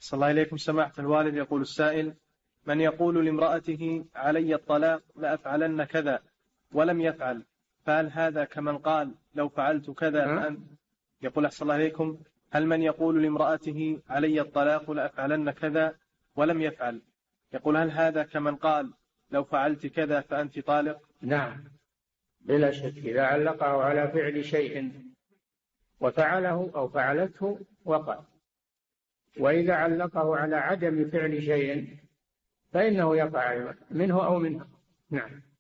صلى الله عليكم سماحة الوالد. يقول السائل: من يقول لامرأته علي الطلاق لأفعلن كذا ولم يفعل، فهل هذا كمن قال لو فعلت كذا فأنت؟ يقول أحسن الله عليكم: هل من يقول لامرأته علي الطلاق لأفعلن كذا ولم يفعل، يقول هل هذا كمن قال لو فعلت كذا فأنت طالق؟ نعم بلا شك، إذا علقه على فعل شيء وفعله أو فعلته وقع، وإذا علقه على عدم فعل شيء فإنه يقع منه أو منها. نعم.